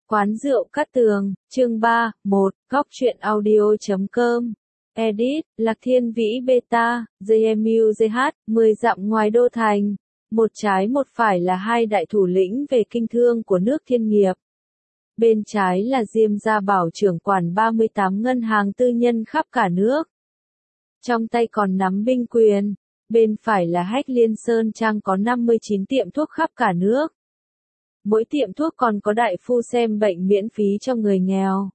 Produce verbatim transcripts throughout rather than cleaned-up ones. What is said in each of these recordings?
Quán rượu Cát Tường, chương ba, một, góc truyện audio chấm com. Edit, Lạc Thiên Vĩ Beta, gi em u giê hát, mười dặm ngoài đô thành. Một trái một phải là hai đại thủ lĩnh về kinh thương của nước Thiên Nghiệp. Bên trái là Diêm Gia Bảo trưởng quản ba mươi tám ngân hàng tư nhân khắp cả nước. Trong tay còn nắm binh quyền. Bên phải là Hách Liên Sơn Trang có năm mươi chín tiệm thuốc khắp cả nước. Mỗi tiệm thuốc còn có đại phu xem bệnh miễn phí cho người nghèo.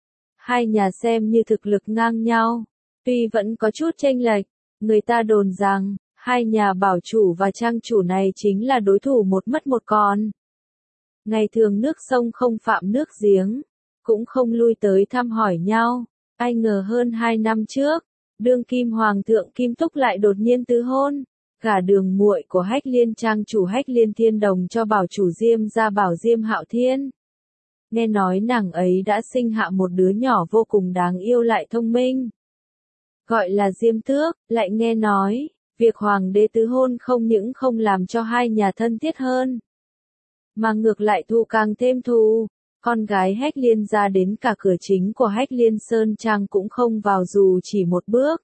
Hai nhà xem như thực lực ngang nhau. Tuy vẫn có chút chênh lệch, người ta đồn rằng, hai nhà bảo chủ và trang chủ này chính là đối thủ một mất một còn. Ngày thường nước sông không phạm nước giếng, cũng không lui tới thăm hỏi nhau. Ai ngờ hơn hai năm trước, đương kim hoàng thượng Kim Túc lại đột nhiên tứ hôn. Gả đường muội của Hách Liên trang chủ Hách Liên Thiên Đồng cho bảo chủ Diêm Gia Bảo Diêm Hạo Thiên. Nghe nói nàng ấy đã sinh hạ một đứa nhỏ vô cùng đáng yêu lại thông minh. Gọi là Diêm Tước, lại nghe nói, việc hoàng đế tứ hôn không những không làm cho hai nhà thân thiết hơn, mà ngược lại thù càng thêm thù. Con gái Hách Liên ra đến cả cửa chính của Hách Liên Sơn Trang cũng không vào dù chỉ một bước.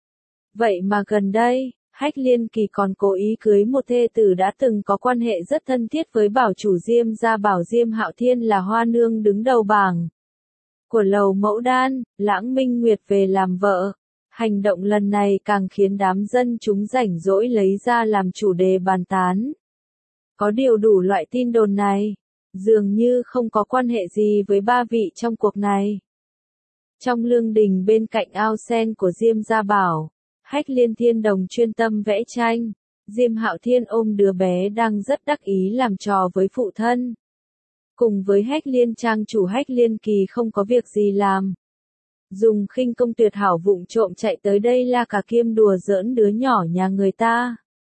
Vậy mà gần đây, Hách Liên Kỳ còn cố ý cưới một thê tử đã từng có quan hệ rất thân thiết với bảo chủ Diêm Gia Bảo Diêm Hạo Thiên là hoa nương đứng đầu bảng của lầu Mẫu Đan, Lãng Minh Nguyệt về làm vợ. Hành động lần này càng khiến đám dân chúng rảnh rỗi lấy ra làm chủ đề bàn tán. Có điều đủ loại tin đồn này, dường như không có quan hệ gì với ba vị trong cuộc này. Trong lương đình bên cạnh ao sen của Diêm Gia Bảo, Hách Liên Thiên Đồng chuyên tâm vẽ tranh, Diêm Hạo Thiên ôm đứa bé đang rất đắc ý làm trò với phụ thân. Cùng với Hách Liên trang chủ Hách Liên Kỳ không có việc gì làm. Dùng khinh công tuyệt hảo vụng trộm chạy tới đây la cả kiêm đùa giỡn đứa nhỏ nhà người ta.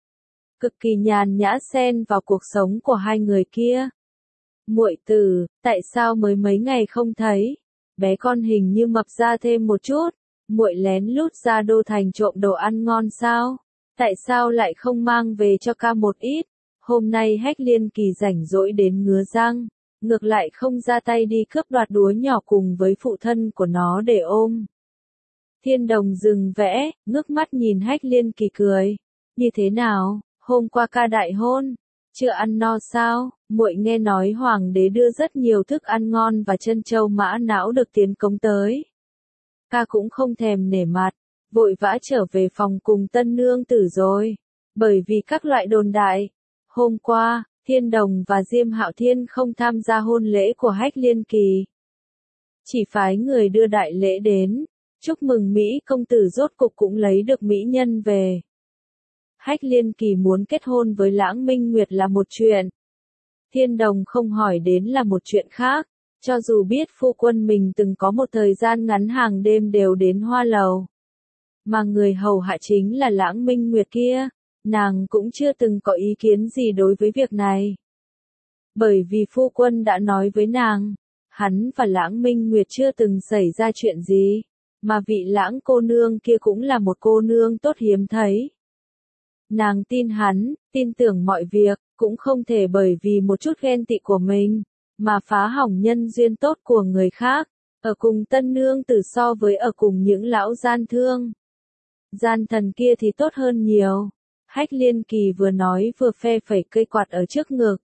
Cực kỳ nhàn nhã xen vào cuộc sống của hai người kia. Muội tử, tại sao mới mấy ngày không thấy? Bé con hình như mập ra thêm một chút. Muội lén lút ra đô thành trộm đồ ăn ngon sao? Tại sao lại không mang về cho ca một ít? Hôm nay Hách Liên Kỳ rảnh rỗi đến ngứa răng, ngược lại không ra tay đi cướp đoạt đứa nhỏ cùng với phụ thân của nó để ôm. Thiên Đồng dừng vẽ, ngước mắt nhìn Hách Liên Kỳ cười. Như thế nào, hôm qua ca đại hôn, chưa ăn no sao? Muội nghe nói hoàng đế đưa rất nhiều thức ăn ngon và chân châu mã não được tiến cống tới. Ca cũng không thèm nể mặt, vội vã trở về phòng cùng tân nương tử rồi. Bởi vì các loại đồn đại, hôm qua, Thiên Đồng và Diêm Hạo Thiên không tham gia hôn lễ của Hách Liên Kỳ. Chỉ phái người đưa đại lễ đến, chúc mừng Mỹ công tử rốt cục cũng lấy được mỹ nhân về. Hách Liên Kỳ muốn kết hôn với Lãng Minh Nguyệt là một chuyện. Thiên Đồng không hỏi đến là một chuyện khác. Cho dù biết phu quân mình từng có một thời gian ngắn hàng đêm đều đến hoa lầu. Mà người hầu hạ chính là Lãng Minh Nguyệt kia, nàng cũng chưa từng có ý kiến gì đối với việc này. Bởi vì phu quân đã nói với nàng, hắn và Lãng Minh Nguyệt chưa từng xảy ra chuyện gì, mà vị Lãng cô nương kia cũng là một cô nương tốt hiếm thấy. Nàng tin hắn, tin tưởng mọi việc, cũng không thể bởi vì một chút ghen tị của mình mà phá hỏng nhân duyên tốt của người khác, ở cùng tân nương tử so với ở cùng những lão gian thương. Gian thần kia thì tốt hơn nhiều. Hách Liên Kỳ vừa nói vừa phe phẩy cây quạt ở trước ngực.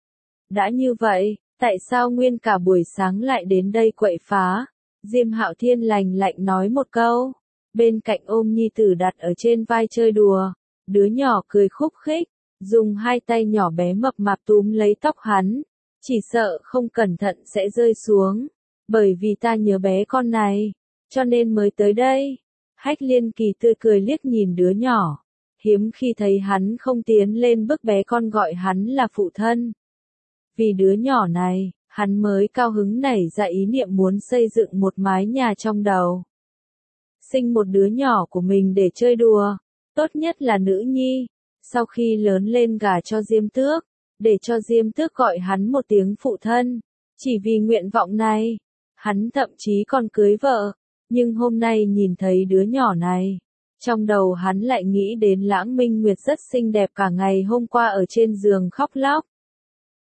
Đã như vậy, tại sao nguyên cả buổi sáng lại đến đây quậy phá? Diêm Hạo Thiên lành lạnh nói một câu, bên cạnh ôm nhi tử đặt ở trên vai chơi đùa, đứa nhỏ cười khúc khích, dùng hai tay nhỏ bé mập mạp túm lấy tóc hắn. Chỉ sợ không cẩn thận sẽ rơi xuống, bởi vì ta nhớ bé con này, cho nên mới tới đây. Hách Liên Kỳ tươi cười liếc nhìn đứa nhỏ, hiếm khi thấy hắn không tiến lên bức bé con gọi hắn là phụ thân. Vì đứa nhỏ này, hắn mới cao hứng nảy ra ý niệm muốn xây dựng một mái nhà trong đầu. Sinh một đứa nhỏ của mình để chơi đùa, tốt nhất là nữ nhi, sau khi lớn lên gả cho Diêm Tước. Để cho Diêm Tước gọi hắn một tiếng phụ thân. Chỉ vì nguyện vọng này, hắn thậm chí còn cưới vợ. Nhưng hôm nay nhìn thấy đứa nhỏ này, trong đầu hắn lại nghĩ đến Lãng Minh Nguyệt rất xinh đẹp cả ngày hôm qua ở trên giường khóc lóc.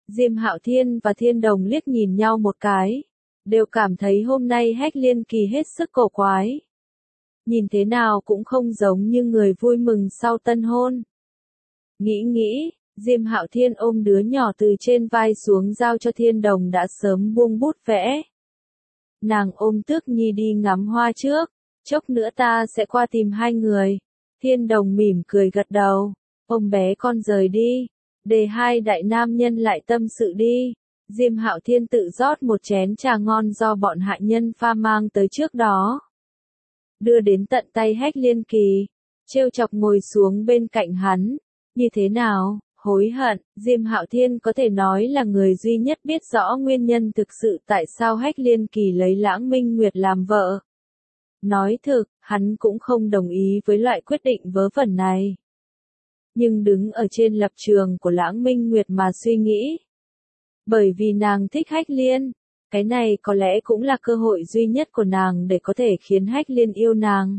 Diêm Hạo Thiên và Thiên Đồng liếc nhìn nhau một cái, đều cảm thấy hôm nay Hách Liên Kỳ hết sức cổ quái. Nhìn thế nào cũng không giống như người vui mừng sau tân hôn. Nghĩ nghĩ, Diêm Hạo Thiên ôm đứa nhỏ từ trên vai xuống giao cho Thiên Đồng đã sớm buông bút vẽ. Nàng ôm Tước Nhi đi ngắm hoa trước, chốc nữa ta sẽ qua tìm hai người. Thiên Đồng mỉm cười gật đầu, ôm bé con rời đi, để hai đại nam nhân lại tâm sự đi. Diêm Hạo Thiên tự rót một chén trà ngon do bọn hạ nhân pha mang tới trước đó, đưa đến tận tay Hách Liên Kỳ, trêu chọc ngồi xuống bên cạnh hắn. Như thế nào, hối hận? Diêm Hạo Thiên có thể nói là người duy nhất biết rõ nguyên nhân thực sự tại sao Hách Liên Kỳ lấy Lãng Minh Nguyệt làm vợ. Nói thực, hắn cũng không đồng ý với loại quyết định vớ vẩn này. Nhưng đứng ở trên lập trường của Lãng Minh Nguyệt mà suy nghĩ. Bởi vì nàng thích Hách Liên, cái này có lẽ cũng là cơ hội duy nhất của nàng để có thể khiến Hách Liên yêu nàng.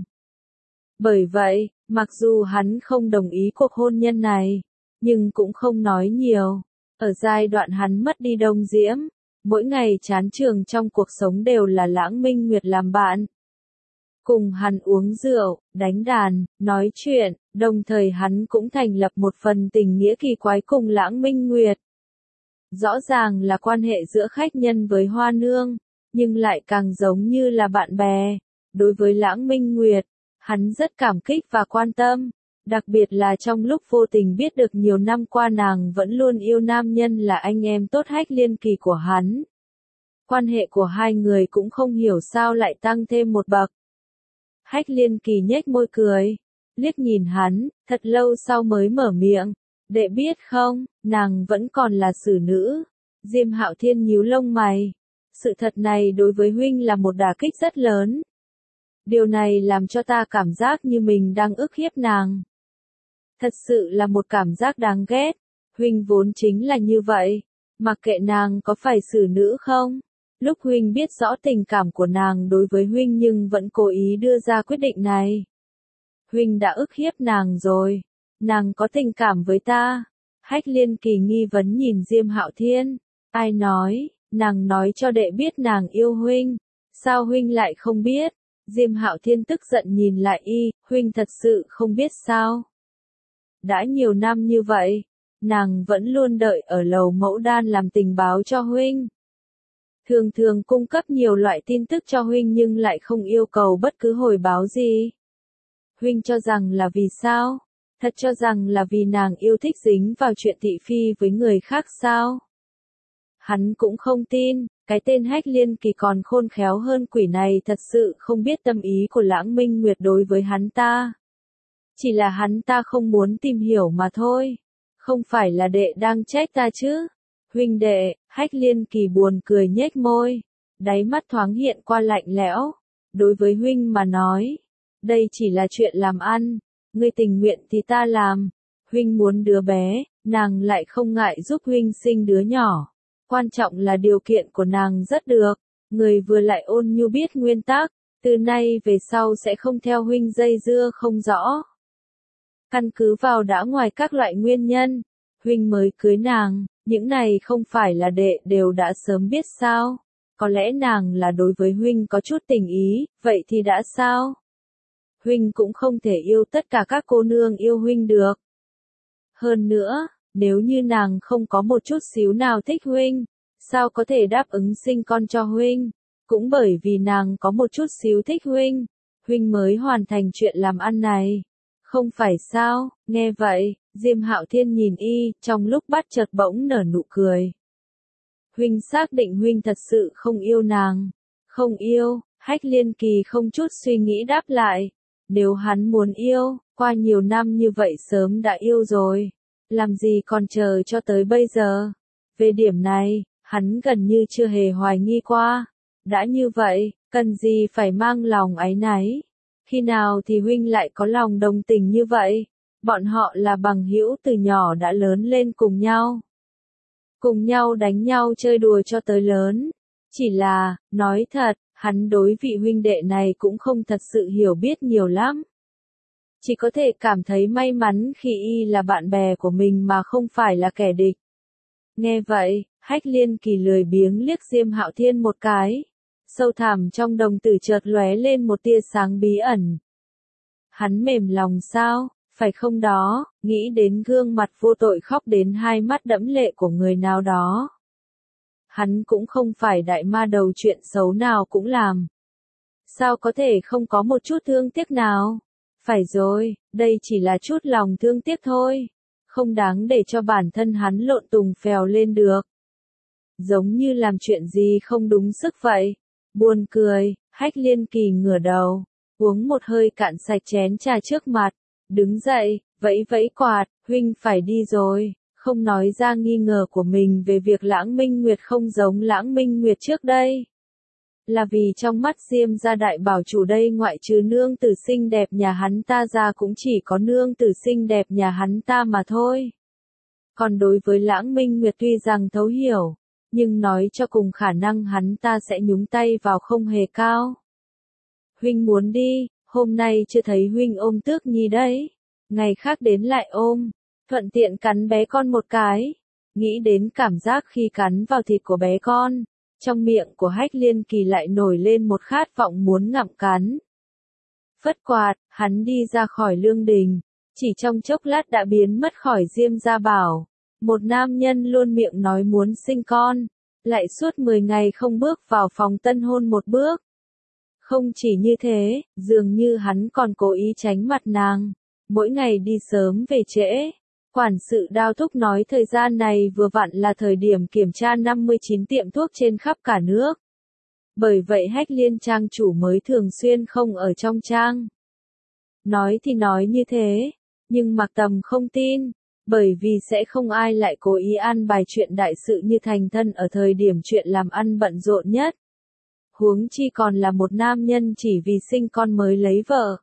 Bởi vậy, mặc dù hắn không đồng ý cuộc hôn nhân này, nhưng cũng không nói nhiều. Ở giai đoạn hắn mất đi Đông Diễm, mỗi ngày chán trường trong cuộc sống đều là Lãng Minh Nguyệt làm bạn. Cùng hắn uống rượu, đánh đàn, nói chuyện, đồng thời hắn cũng thành lập một phần tình nghĩa kỳ quái cùng Lãng Minh Nguyệt. Rõ ràng là quan hệ giữa khách nhân với Hoa Nương, nhưng lại càng giống như là bạn bè. Đối với Lãng Minh Nguyệt, hắn rất cảm kích và quan tâm, đặc biệt là trong lúc vô tình biết được nhiều năm qua nàng vẫn luôn yêu nam nhân là anh em tốt Hách Liên Kỳ của hắn. Quan hệ của hai người cũng không hiểu sao lại tăng thêm một bậc. Hách Liên Kỳ nhếch môi cười, liếc nhìn hắn, thật lâu sau mới mở miệng. Đệ biết không, nàng vẫn còn là xử nữ. Diêm Hạo Thiên nhíu lông mày. Sự thật này đối với huynh là một đả kích rất lớn. Điều này làm cho ta cảm giác như mình đang ức hiếp nàng. Thật sự là một cảm giác đáng ghét. Huynh vốn chính là như vậy. Mặc kệ nàng có phải xử nữ không. Lúc huynh biết rõ tình cảm của nàng đối với huynh nhưng vẫn cố ý đưa ra quyết định này. Huynh đã ức hiếp nàng rồi. Nàng có tình cảm với ta. Hách Liên Kỳ nghi vấn nhìn Diêm Hạo Thiên. Ai nói, nàng nói cho đệ biết nàng yêu huynh. Sao huynh lại không biết? Diêm Hạo Thiên tức giận nhìn lại y, huynh thật sự không biết sao? Đã nhiều năm như vậy, nàng vẫn luôn đợi ở lầu mẫu đan làm tình báo cho huynh. Thường thường cung cấp nhiều loại tin tức cho huynh nhưng lại không yêu cầu bất cứ hồi báo gì. Huynh cho rằng là vì sao? Thật cho rằng là vì nàng yêu thích dính vào chuyện thị phi với người khác sao? Hắn cũng không tin, cái tên Hách Liên Kỳ còn khôn khéo hơn quỷ này thật sự không biết tâm ý của Lãng Minh Nguyệt đối với hắn ta. Chỉ là hắn ta không muốn tìm hiểu mà thôi. Không phải là đệ đang trách ta chứ? Huynh đệ, Hách Liên Kỳ buồn cười nhếch môi, đáy mắt thoáng hiện qua lạnh lẽo. Đối với huynh mà nói, đây chỉ là chuyện làm ăn. Ngươi tình nguyện thì ta làm. Huynh muốn đứa bé, nàng lại không ngại giúp huynh sinh đứa nhỏ. Quan trọng là điều kiện của nàng rất được. Người vừa lại ôn nhu biết nguyên tắc, từ nay về sau sẽ không theo huynh dây dưa không rõ. Căn cứ vào đã ngoài các loại nguyên nhân, huynh mới cưới nàng, những này không phải là đệ đều đã sớm biết sao. Có lẽ nàng là đối với huynh có chút tình ý, vậy thì đã sao? Huynh cũng không thể yêu tất cả các cô nương yêu huynh được. Hơn nữa, nếu như nàng không có một chút xíu nào thích huynh, sao có thể đáp ứng sinh con cho huynh? Cũng bởi vì nàng có một chút xíu thích huynh, huynh mới hoàn thành chuyện làm ăn này. Không phải sao? Nghe vậy, Diêm Hạo Thiên nhìn y, trong lúc bắt chợt bỗng nở nụ cười. Huynh xác định huynh thật sự không yêu nàng. Không yêu, Hách Liên Kỳ không chút suy nghĩ đáp lại. Nếu hắn muốn yêu, qua nhiều năm như vậy sớm đã yêu rồi. Làm gì còn chờ cho tới bây giờ? Về điểm này, hắn gần như chưa hề hoài nghi qua. Đã như vậy, cần gì phải mang lòng áy náy? Khi nào thì huynh lại có lòng đồng tình như vậy? Bọn họ là bằng hữu từ nhỏ đã lớn lên cùng nhau. Cùng nhau đánh nhau chơi đùa cho tới lớn. Chỉ là, nói thật, hắn đối vị huynh đệ này cũng không thật sự hiểu biết nhiều lắm. Chỉ có thể cảm thấy may mắn khi y là bạn bè của mình mà không phải là kẻ địch. Nghe vậy, Hách Liên Kỳ lười biếng liếc Diêm Hạo Thiên một cái. Sâu thẳm trong đồng tử chợt lóe lên một tia sáng bí ẩn. Hắn mềm lòng sao, phải không đó, nghĩ đến gương mặt vô tội khóc đến hai mắt đẫm lệ của người nào đó. Hắn cũng không phải đại ma đầu chuyện xấu nào cũng làm. Sao có thể không có một chút thương tiếc nào? Phải rồi, đây chỉ là chút lòng thương tiếc thôi. Không đáng để cho bản thân hắn lộn tùng phèo lên được. Giống như làm chuyện gì không đúng sức vậy. Buồn cười, Hách Liên Kỳ ngửa đầu, uống một hơi cạn sạch chén trà trước mặt, đứng dậy, vẫy vẫy quạt, huynh phải đi rồi, không nói ra nghi ngờ của mình về việc Lãng Minh Nguyệt không giống Lãng Minh Nguyệt trước đây. Là vì trong mắt Diêm gia đại bảo chủ đây ngoại trừ nương tử xinh đẹp nhà hắn ta ra cũng chỉ có nương tử xinh đẹp nhà hắn ta mà thôi. Còn đối với Lãng Minh Nguyệt tuy rằng thấu hiểu, nhưng nói cho cùng khả năng hắn ta sẽ nhúng tay vào không hề cao. Huynh muốn đi, hôm nay chưa thấy huynh ôm Tước Nhi đấy, ngày khác đến lại ôm, thuận tiện cắn bé con một cái. Nghĩ đến cảm giác khi cắn vào thịt của bé con, trong miệng của Hách Liên Kỳ lại nổi lên một khát vọng muốn ngậm cắn. Phất quạt, hắn đi ra khỏi lương đình, chỉ trong chốc lát đã biến mất khỏi Diêm gia bảo. Một nam nhân luôn miệng nói muốn sinh con, lại suốt mười ngày không bước vào phòng tân hôn một bước. Không chỉ như thế, dường như hắn còn cố ý tránh mặt nàng, mỗi ngày đi sớm về trễ. Quản sự Đao Thúc nói thời gian này vừa vặn là thời điểm kiểm tra năm mươi chín tiệm thuốc trên khắp cả nước. Bởi vậy Hách Liên trang chủ mới thường xuyên không ở trong trang. Nói thì nói như thế, nhưng Mạc Tầm không tin, bởi vì sẽ không ai lại cố ý an bài chuyện đại sự như thành thân ở thời điểm chuyện làm ăn bận rộn nhất. Huống chi còn là một nam nhân chỉ vì sinh con mới lấy vợ.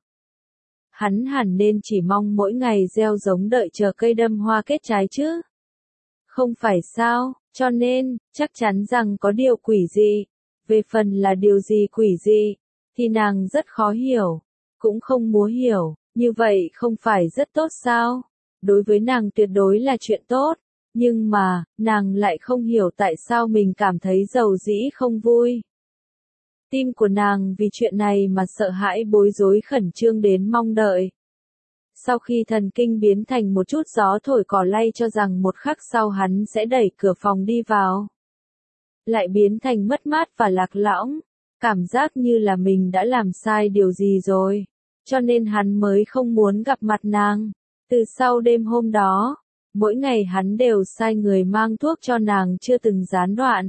Hắn hẳn nên chỉ mong mỗi ngày gieo giống đợi chờ cây đâm hoa kết trái chứ. Không phải sao, cho nên, chắc chắn rằng có điều quỷ gì. Về phần là điều gì quỷ gì, thì nàng rất khó hiểu, cũng không muốn hiểu, như vậy không phải rất tốt sao? Đối với nàng tuyệt đối là chuyện tốt, nhưng mà, nàng lại không hiểu tại sao mình cảm thấy dầu dĩ không vui. Tim của nàng vì chuyện này mà sợ hãi bối rối khẩn trương đến mong đợi. Sau khi thần kinh biến thành một chút gió thổi cỏ lay cho rằng một khắc sau hắn sẽ đẩy cửa phòng đi vào. Lại biến thành mất mát và lạc lõng, cảm giác như là mình đã làm sai điều gì rồi, cho nên hắn mới không muốn gặp mặt nàng. Từ sau đêm hôm đó, mỗi ngày hắn đều sai người mang thuốc cho nàng chưa từng gián đoạn.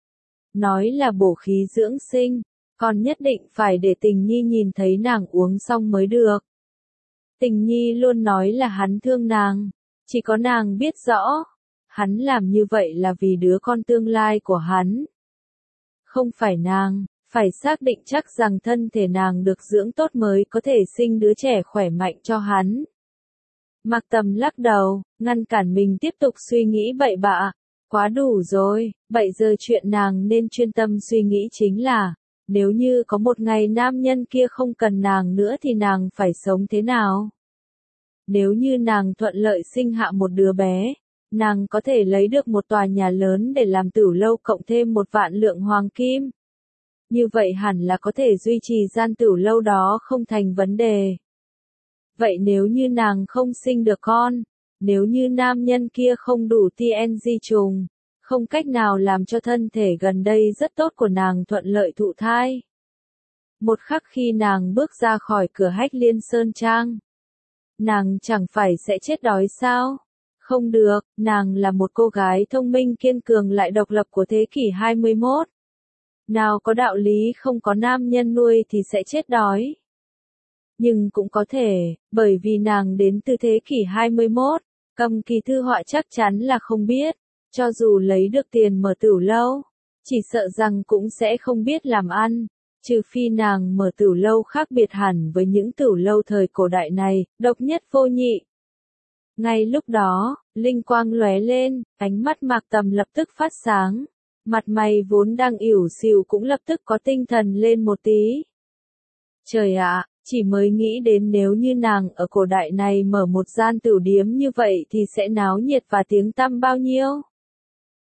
Nói là bổ khí dưỡng sinh, còn nhất định phải để Tình Nhi nhìn thấy nàng uống xong mới được. Tình Nhi luôn nói là hắn thương nàng, chỉ có nàng biết rõ, hắn làm như vậy là vì đứa con tương lai của hắn. Không phải nàng, phải xác định chắc rằng thân thể nàng được dưỡng tốt mới có thể sinh đứa trẻ khỏe mạnh cho hắn. Mạc Tầm lắc đầu, ngăn cản mình tiếp tục suy nghĩ bậy bạ. Quá đủ rồi, bây giờ chuyện nàng nên chuyên tâm suy nghĩ chính là, nếu như có một ngày nam nhân kia không cần nàng nữa thì nàng phải sống thế nào? Nếu như nàng thuận lợi sinh hạ một đứa bé, nàng có thể lấy được một tòa nhà lớn để làm tửu lâu cộng thêm một vạn lượng hoàng kim. Như vậy hẳn là có thể duy trì gian tửu lâu đó không thành vấn đề. Vậy nếu như nàng không sinh được con, nếu như nam nhân kia không đủ tê en giê trùng, không cách nào làm cho thân thể gần đây rất tốt của nàng thuận lợi thụ thai. Một khắc khi nàng bước ra khỏi cửa Hách Liên Sơn Trang, nàng chẳng phải sẽ chết đói sao? Không được, nàng là một cô gái thông minh kiên cường lại độc lập của thế kỷ hai mươi mốt. Nào có đạo lý không có nam nhân nuôi thì sẽ chết đói. Nhưng cũng có thể, bởi vì nàng đến từ thế kỷ hai mươi mốt, Cầm Kỳ thư họa chắc chắn là không biết, cho dù lấy được tiền mở tửu lâu, chỉ sợ rằng cũng sẽ không biết làm ăn, trừ phi nàng mở tửu lâu khác biệt hẳn với những tửu lâu thời cổ đại này, độc nhất vô nhị. Ngay lúc đó, linh quang lóe lên, ánh mắt Mạc Tầm lập tức phát sáng, mặt mày vốn đang ỉu xìu cũng lập tức có tinh thần lên một tí. Trời ạ, chỉ mới nghĩ đến nếu như nàng ở cổ đại này mở một gian tửu điếm như vậy thì sẽ náo nhiệt và tiếng tăm bao nhiêu.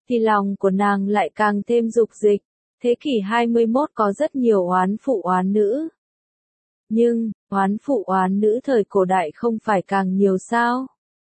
thì lòng của nàng lại càng thêm dục dịch. Thế kỷ hai mươi mốt có rất nhiều oán phụ oán nữ. Nhưng, oán phụ oán nữ thời cổ đại không phải càng nhiều sao?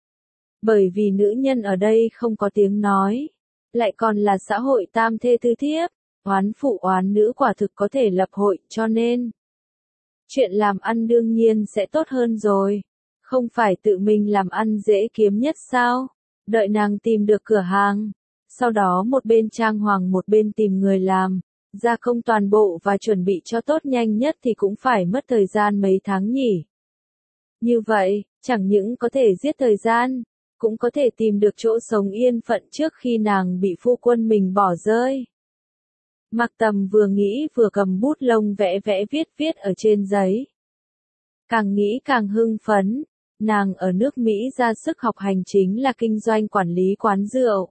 Bởi vì nữ nhân ở đây không có tiếng nói, lại còn là xã hội tam thê tứ thiếp, oán phụ oán nữ quả thực có thể lập hội, cho nên chuyện làm ăn đương nhiên sẽ tốt hơn rồi. Không phải tự mình làm ăn dễ kiếm nhất sao? Đợi nàng tìm được cửa hàng, sau đó một bên trang hoàng một bên tìm người làm, gia công toàn bộ và chuẩn bị cho tốt nhanh nhất thì cũng phải mất thời gian mấy tháng nhỉ. Như vậy, chẳng những có thể giết thời gian, cũng có thể tìm được chỗ sống yên phận trước khi nàng bị phu quân mình bỏ rơi. Mạc Tầm vừa nghĩ vừa cầm bút lông vẽ vẽ viết viết ở trên giấy. Càng nghĩ càng hưng phấn, nàng ở nước Mỹ ra sức học hành chính là kinh doanh quản lý quán rượu.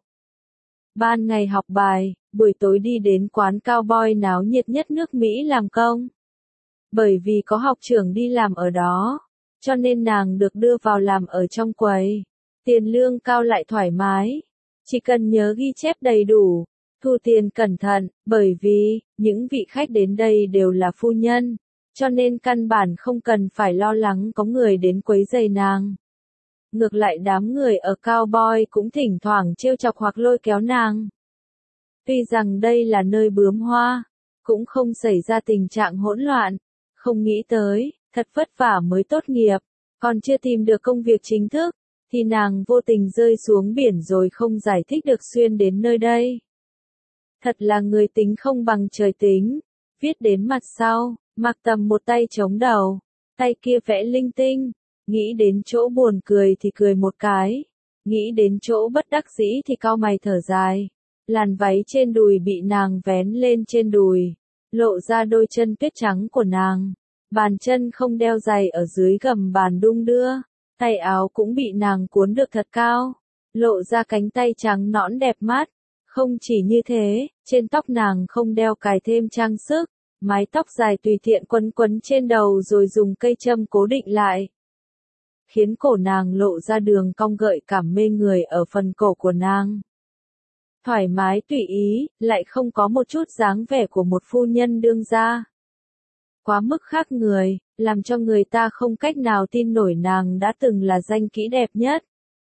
Ban ngày học bài, buổi tối đi đến quán cao boy náo nhiệt nhất nước Mỹ làm công. Bởi vì có học trưởng đi làm ở đó, cho nên nàng được đưa vào làm ở trong quầy. Tiền lương cao lại thoải mái, chỉ cần nhớ ghi chép đầy đủ, thu tiền cẩn thận, bởi vì, những vị khách đến đây đều là phu nhân, cho nên căn bản không cần phải lo lắng có người đến quấy rầy nàng. Ngược lại đám người ở Cowboy cũng thỉnh thoảng trêu chọc hoặc lôi kéo nàng. Tuy rằng đây là nơi bướm hoa, cũng không xảy ra tình trạng hỗn loạn, không nghĩ tới, thật vất vả mới tốt nghiệp, còn chưa tìm được công việc chính thức, thì nàng vô tình rơi xuống biển rồi không giải thích được xuyên đến nơi đây. Thật là người tính không bằng trời tính, viết đến mặt sau, Mạc Tầm một tay chống đầu, tay kia vẽ linh tinh, nghĩ đến chỗ buồn cười thì cười một cái, nghĩ đến chỗ bất đắc dĩ thì cau mày thở dài. Làn váy trên đùi bị nàng vén lên trên đùi, lộ ra đôi chân tuyết trắng của nàng, bàn chân không đeo giày ở dưới gầm bàn đung đưa, tay áo cũng bị nàng cuốn được thật cao, lộ ra cánh tay trắng nõn đẹp mắt. Không chỉ như thế, trên tóc nàng không đeo cài thêm trang sức, mái tóc dài tùy tiện quấn quấn trên đầu rồi dùng cây châm cố định lại, khiến cổ nàng lộ ra đường cong gợi cảm mê người ở phần cổ của nàng. Thoải mái tùy ý, lại không có một chút dáng vẻ của một phu nhân đương gia. Quá mức khác người, làm cho người ta không cách nào tin nổi nàng đã từng là danh kỹ đẹp nhất,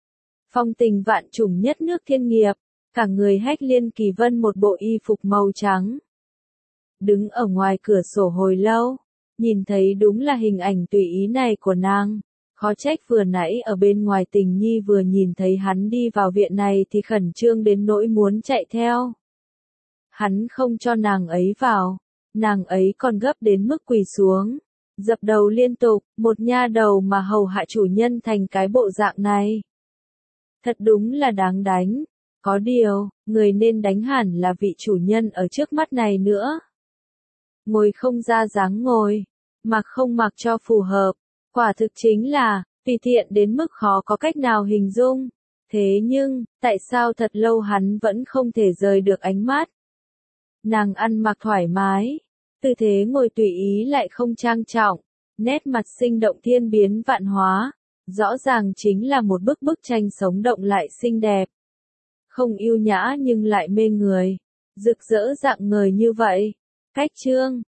phong tình vạn trùng nhất nước thiên nghiệp, cả người hách liên kỳ vân một bộ y phục màu trắng. Đứng ở ngoài cửa sổ hồi lâu, nhìn thấy đúng là hình ảnh tùy ý này của nàng. Khó trách vừa nãy ở bên ngoài Tình Nhi vừa nhìn thấy hắn đi vào viện này thì khẩn trương đến nỗi muốn chạy theo. Hắn không cho nàng ấy vào, nàng ấy còn gấp đến mức quỳ xuống, dập đầu liên tục, một nha đầu mà hầu hạ chủ nhân thành cái bộ dạng này. Thật đúng là đáng đánh, có điều, người nên đánh hẳn là vị chủ nhân ở trước mắt này nữa. Ngồi không ra dáng ngồi, mặc không mặc cho phù hợp. Quả thực chính là, tùy tiện đến mức khó có cách nào hình dung. Thế nhưng, tại sao thật lâu hắn vẫn không thể rời được ánh mắt? Nàng ăn mặc thoải mái, tư thế ngồi tùy ý lại không trang trọng, nét mặt sinh động thiên biến vạn hóa, rõ ràng chính là một bức bức tranh sống động lại xinh đẹp. Không yêu nhã nhưng lại mê người, rực rỡ rạng ngời như vậy. Cách chương